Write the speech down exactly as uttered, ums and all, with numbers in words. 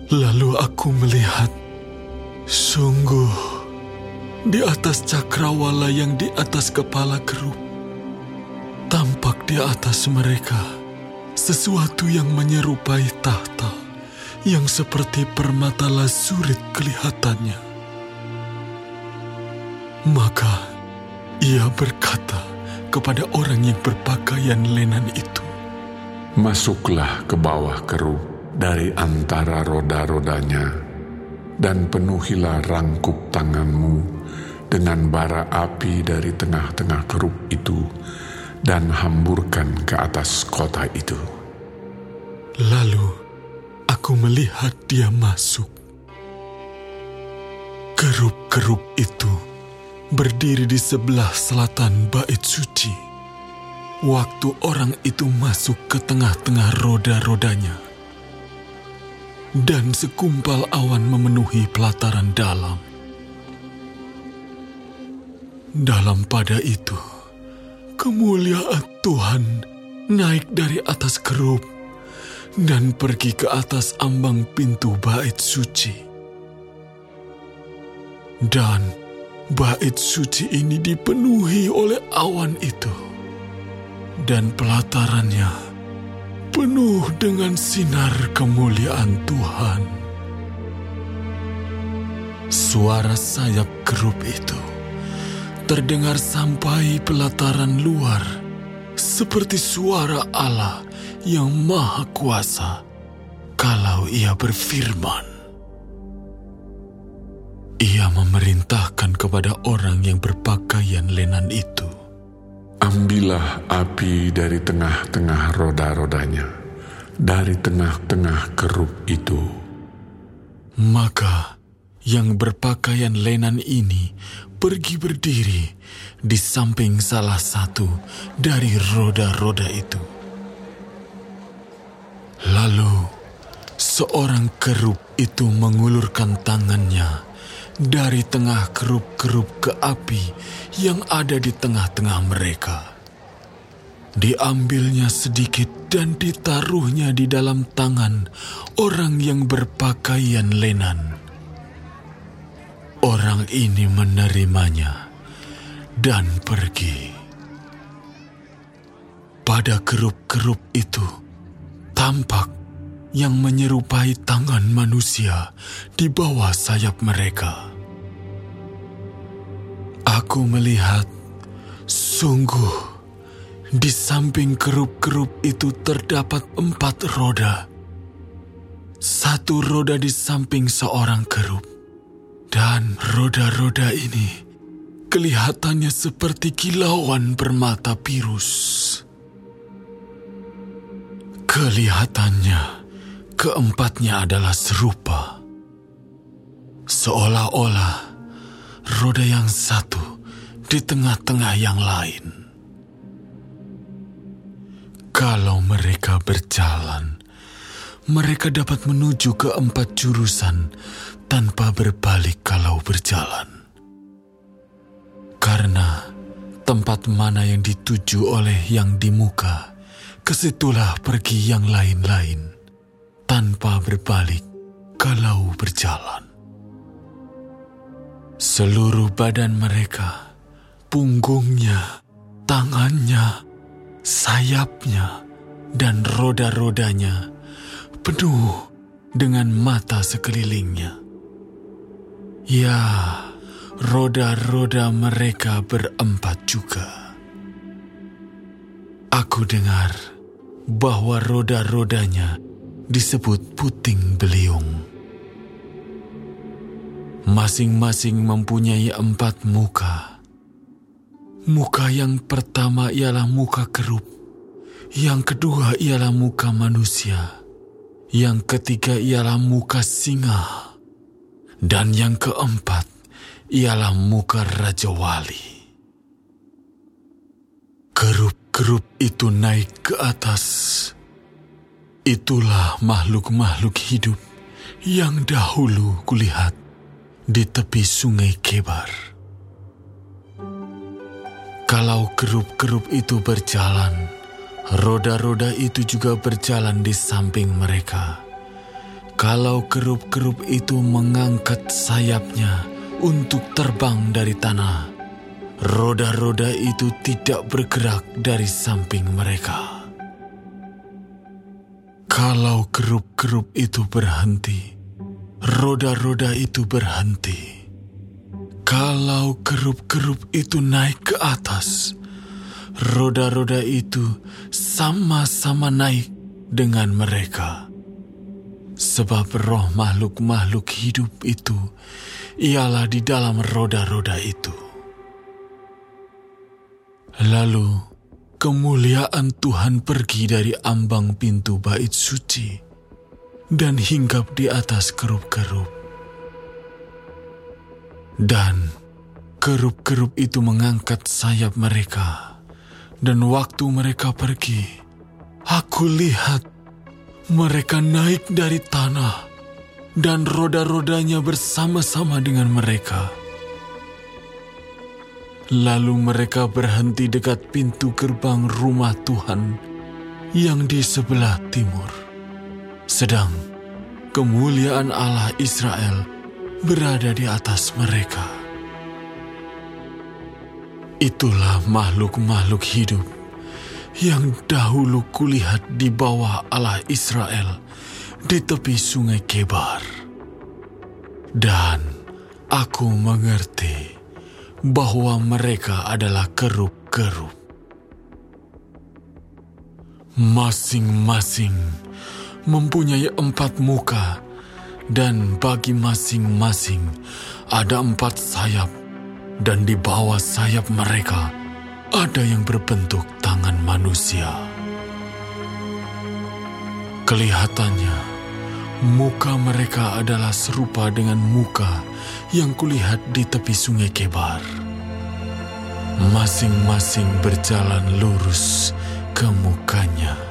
Lalu aku melihat, sungguh, di atas cakrawala yang di atas kepala kerub, tampak di atas mereka sesuatu yang menyerupai tahta, yang seperti permata lazurit kelihatannya. Maka ia berkata kepada orang yang berpakaian lenan itu, "Masuklah ke bawah kerub dari antara roda-rodanya, dan penuhilah rangkup tanganmu dengan bara api dari tengah-tengah kerub itu, dan hamburkan ke atas kota itu." Lalu aku melihat dia masuk. Kerub-kerub itu berdiri di sebelah selatan bait suci, waktu orang itu masuk ke tengah-tengah roda-rodanya. Dan segumpal awan memenuhi pelataran dalam. Dalam pada itu, kemuliaan Tuhan naik dari atas kerub dan pergi ke atas ambang pintu bait suci. Dan bait suci ini dipenuhi oleh awan itu, dan pelatarannya penuh dengan sinar kemuliaan Tuhan. Suara sayap kerub itu terdengar sampai pelataran luar, seperti suara Allah yang Maha Kuasa kalau Ia berfirman. Ia memerintahkan kepada orang yang berpakaian lenan itu, "Ambillah api dari tengah-tengah roda-rodanya, dari tengah-tengah kerub itu." Maka yang berpakaian lenan ini pergi berdiri di samping salah satu dari roda-roda itu. Lalu seorang kerub itu mengulurkan tangannya dari tengah kerub-kerub ke api yang ada di tengah-tengah mereka. Diambilnya sedikit dan ditaruhnya di dalam tangan orang yang berpakaian lenan. Orang ini menerimanya dan pergi. Pada kerub-kerub itu tampak yang menyerupai tangan manusia di bawah sayap mereka. Aku melihat, sungguh, di samping kerub-kerub itu terdapat empat roda. Satu roda di samping seorang kerub. Dan roda-roda ini kelihatannya seperti kilauan permata birus. Kelihatannya keempatnya adalah serupa. Seolah-olah roda yang satu di tengah-tengah yang lain. Kalau mereka berjalan, mereka dapat menuju ke empat jurusan tanpa berbalik kalau berjalan. Karena tempat mana yang dituju oleh yang di muka, kesitulah pergi yang lain-lain tanpa berbalik kalau berjalan. Seluruh badan mereka, punggungnya, tangannya, sayapnya, dan roda-rodanya penuh dengan mata sekelilingnya. Ya, roda-roda mereka berempat juga. Aku dengar bahwa roda-rodanya disebut puting beliung. Masing-masing mempunyai empat muka. Muka yang pertama ialah muka kerub, yang kedua ialah muka manusia, yang ketiga ialah muka singa, dan yang keempat ialah muka Raja Wali. Kerub-kerub itu naik ke atas. Itulah makhluk-makhluk hidup yang dahulu kulihat di tepi sungai Kebar. Kalau kerub-kerub itu berjalan, roda-roda itu juga berjalan di samping mereka. Kalau kerup-kerup itu mengangkat sayapnya untuk terbang dari tanah, roda-roda itu tidak bergerak dari samping mereka. Kalau kerup-kerup itu berhenti, roda-roda itu berhenti. Kalau kerup-kerup itu naik ke atas, roda-roda itu sama-sama naik dengan mereka. Sebab roh makhluk-makhluk hidup itu ialah di dalam roda-roda itu. Lalu kemuliaan Tuhan pergi dari ambang pintu bait suci dan hinggap di atas kerup-kerup. Dan kerup-kerup itu mengangkat sayap mereka, dan waktu mereka pergi, aku lihat mereka naik dari tanah, dan roda-rodanya bersama-sama dengan mereka. Lalu mereka berhenti dekat pintu gerbang rumah Tuhan yang di sebelah timur. Sedang kemuliaan Allah Israel berada di atas mereka. Itulah makhluk-makhluk hidup yang dahulu kulihat di bawah Allah Israel di tepi sungai Kebar. Dan aku mengerti bahwa mereka adalah kerup-kerup. Masing-masing mempunyai empat muka, dan bagi masing-masing ada empat sayap, dan di bawah sayap mereka ada yang berbentuk tangan manusia. Kelihatannya, muka mereka adalah serupa dengan muka yang kulihat di tepi sungai Kebar. Masing-masing berjalan lurus ke mukanya.